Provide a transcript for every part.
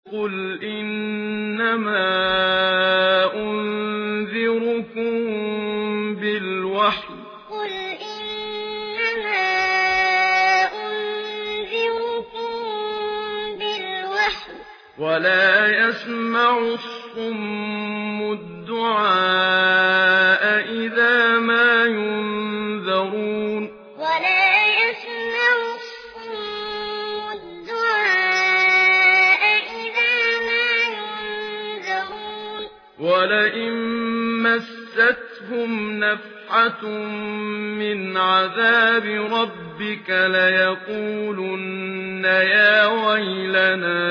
قُلْ إِنَّمَا أُنذِرُكُم بِالْوَحْيِ وَلَا يَسْمَعُ الصُّمُّ الدُّعَاءَ إِذَا مَا يُنذَرُونَ وَلَا يَسْمَعُ الصُّمُّ الدُّعَاءَ إِذَا مَا يُنذَرُونَ وَلَئِن مَّسَّتْهُمْ نَفْحَةٌ مِّنْ عَذَابِ رَبِّكَ لَيَقُولُنَّ يَا وَيْلَنَا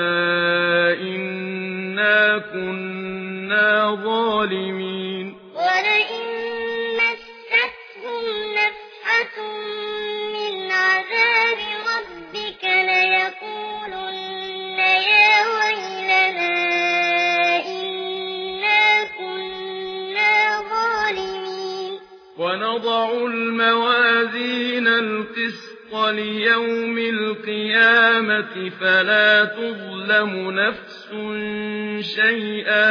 إِنَّا كُنَّا ظَالِمِينَ وَلَئِن مَّسَّتْهُمْ نَفْحَةٌ مِّنْ عَذَابِ رَبِّكَ لَيَقُولُنَّ يَا وَيْلَنَا إِنَّا كُنَّا ظَالِمِينَ وَنَضَعُ الْمَوَازِينَ الْقِسْطَ لِيَوْمِ الْقِيَامَةِ فَلَا تُظْلَمُ نَفْسٌ شَيْئًا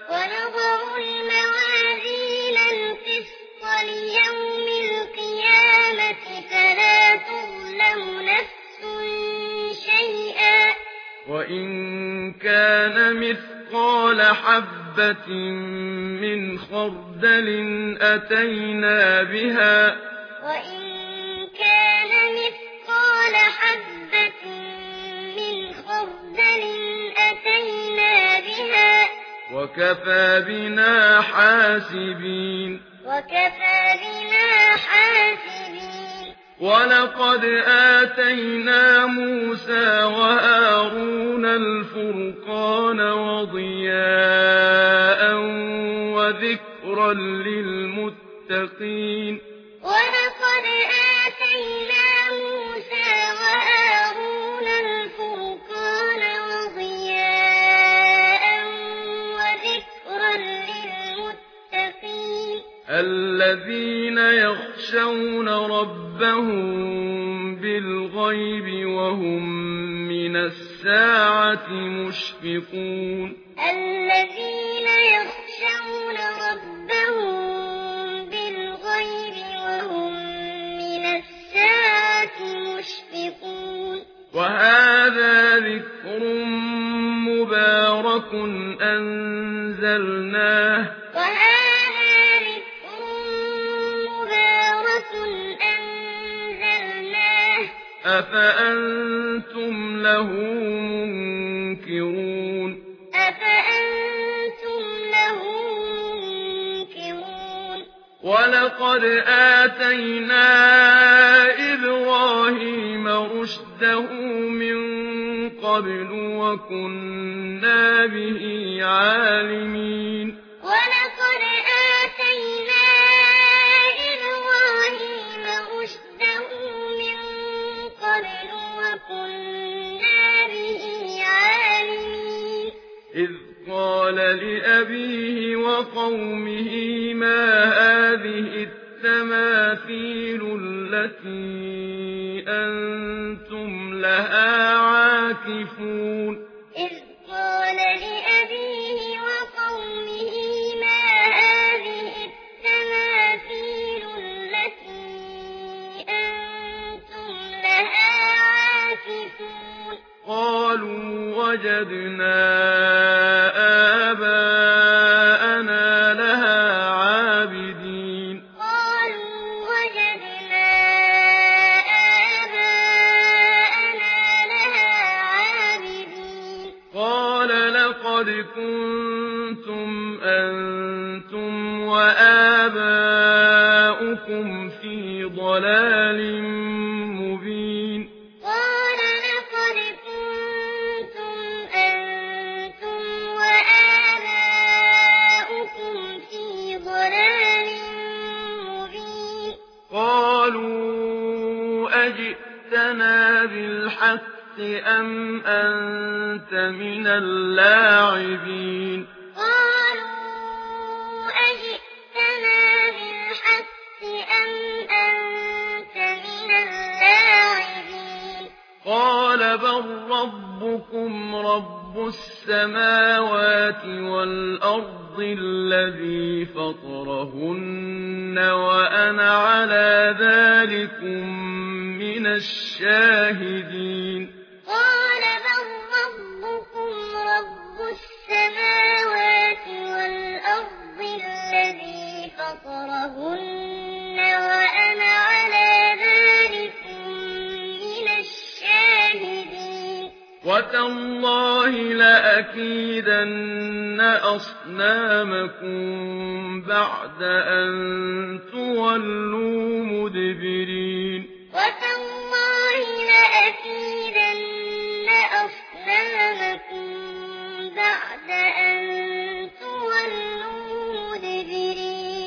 وَإِن كَانَ مِثْقَالَ حَبَّةٍ مِّنْ خَرْدَلٍ أَتَيْنَا بِهَا وَكَفَىٰ بِنَا حَاسِبِينَ وَلَقَدْ آتَيْنَا مُوسَىٰ وَهَارُونَ الْفُرْقَانَ وَضِيَاءً وَذِكْرًا لِّلْمُتَّقِينَ وَلَقَدْ آتَيْنَا مُوسَىٰ وَهَارُونَ الْفُرْقَانَ وَضِيَاءً وَذِكْرًا لِّلْمُتَّقِينَ الَّذِينَ يَخْشَوْنَ رَبَّهُم بِالْغَيْبِ وَهُم مِّنَ السَّاعَةِ مُشْفِقُونَ الَّذِينَ يَخْشَوْنَ رَبَّهُم بِالْغَيْبِ وَهُم مِّنَ السَّاعَةِ مُشْفِقُونَ وَهَٰذَا ذِكْرٌ مُّبَارَكٌ أَنزَلْنَاهُ أَفَأَنتُمْ لَهُ مُنكِرُونَ وَلَقَدْ آتَيْنَا إِبْرَاهِيمَ رُشْدَهُ مِن قَبْلُ وَكُنَّا بِهِ عَالِمِينَ وَلَقَدْ آتَيْنَا إِبْرَاهِيمَ رُشْدَهُ مِن قَبْلُ وَكُنَّا بِهِ عَالِمِينَ إِذْ قَالَ لِأَبِيهِ وَقَوْمِهِ مَا هَٰذِهِ التَّمَاثِيلُ الَّتِي أَنتُمْ لَهَا عَاكِفُونَ إِذْ قَالَ لِأَبِيهِ وَقَوْمِهِ مَا هَٰذِهِ التَّمَاثِيلُ الَّتِي أَنتُمْ لَهَا عَاكِفُونَ قَالُوا وَجَدْنَا آبَاءَنَا لَهَا عَابِدِينَ قَالَ لَقَدْ كُنتُمْ أَنتُمْ وَآبَاؤُكُمْ فِي ضَلَالٍ مُّبِينٍ قَالُوا أَجِئْتَنَا بِالْحَقِّ أَمْ أَنتَ مِنَ اللاعبين قال بل ربكم رب رب السماوات والأرض الذي فطرهن وأنا على ذلكم من الشاهدين قال بل ربكم رب السماوات والأرض الذي فطرهن وأنا على ذلكم من الشاهدين وتالله لأكيدن أصنامكم بعد أن تولوا مدبرين